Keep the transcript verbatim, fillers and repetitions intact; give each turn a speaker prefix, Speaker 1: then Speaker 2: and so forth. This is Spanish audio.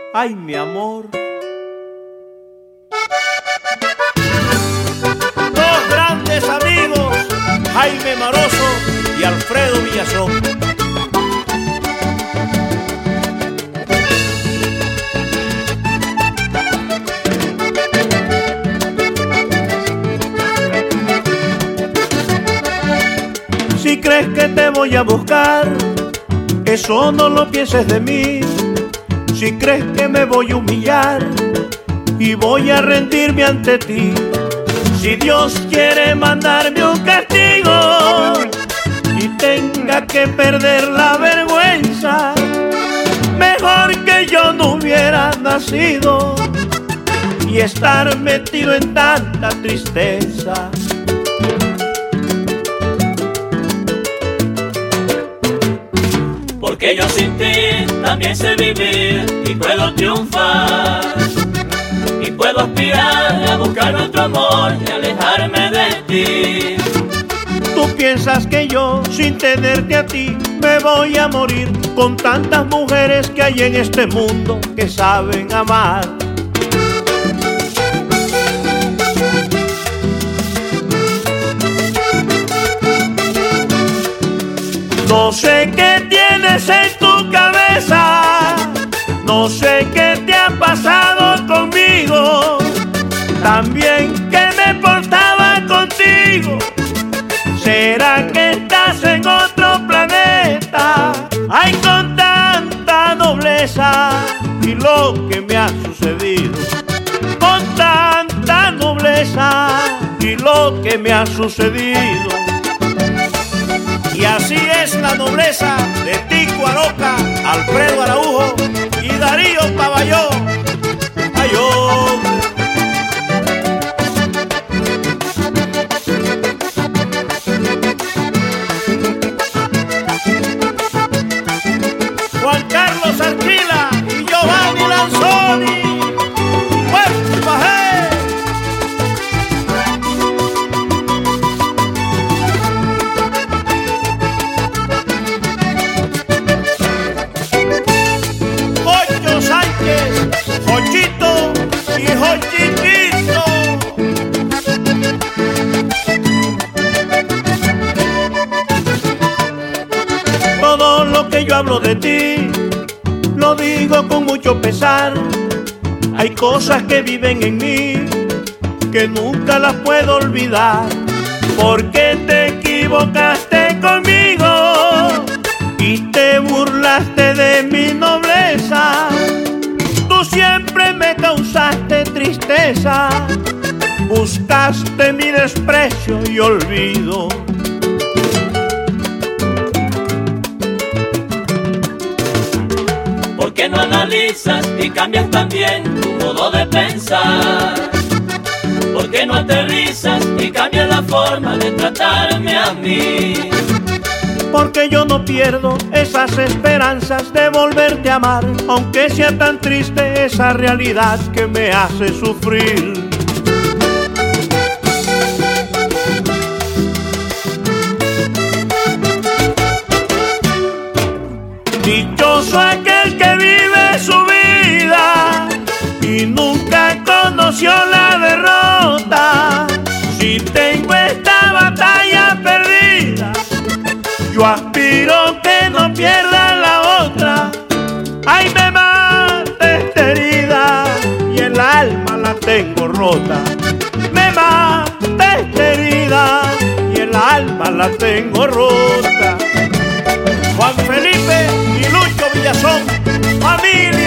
Speaker 1: ay mi amor. Dos grandes amigos, Jaime Maroso y Alfredo Villazón. Si crees que te voy a buscar, eso no lo pienses de mí. Si crees que me voy a humillar y voy a rendirme ante ti, si Dios quiere mandarme un castigo y tenga que perder la vergüenza, mejor que yo no hubiera nacido y estar metido en tanta tristeza.
Speaker 2: Porque yo sin ti también sé vivir y puedo triunfar, y puedo aspirar a buscar otro amor y alejarme de ti.
Speaker 1: Tú piensas que yo, sin tenerte a ti, me voy a morir con tantas mujeres que hay en este mundo que saben amar. No sé qué tienes en tu cabeza, no sé qué te ha pasado conmigo, también que me portaba contigo. ¿Será que estás en otro planeta? Ay, con tanta nobleza y lo que me ha sucedido, con tanta nobleza y lo que me ha sucedido. Y así es la nobleza de Tico Aroca, Alfredo Araujo y Darío Paballó. ¡Ay, hombre! Juan Carlos Archila y Giovanni Lanzoni. ¡Pues, bajé! Jochito y Jochitito. Todo lo que yo hablo de ti lo digo con mucho pesar. Hay cosas que viven en mí que nunca las puedo olvidar. Porque te equivocaste conmigo y te burlaste de mi nobleza. Tú siempre me causaste tristeza, buscaste mi desprecio y olvido.
Speaker 2: ¿Por qué no analizas y cambias también tu modo de pensar? ¿Por qué no aterrizas y cambias la forma de tratarme a mí?
Speaker 1: Porque yo no pierdo esas esperanzas de volverte a amar, aunque sea tan triste esa realidad que me hace sufrir. Dichoso aquel que vive su vida y nunca conoció la derrota. Si tengo esta batalla perdida, yo aspiro que no pierda la otra. Ay, me mata esta herida y el alma la tengo rota. Me mata esta herida y el alma la tengo rota. Juan Felipe y Lucho Villazón, familia.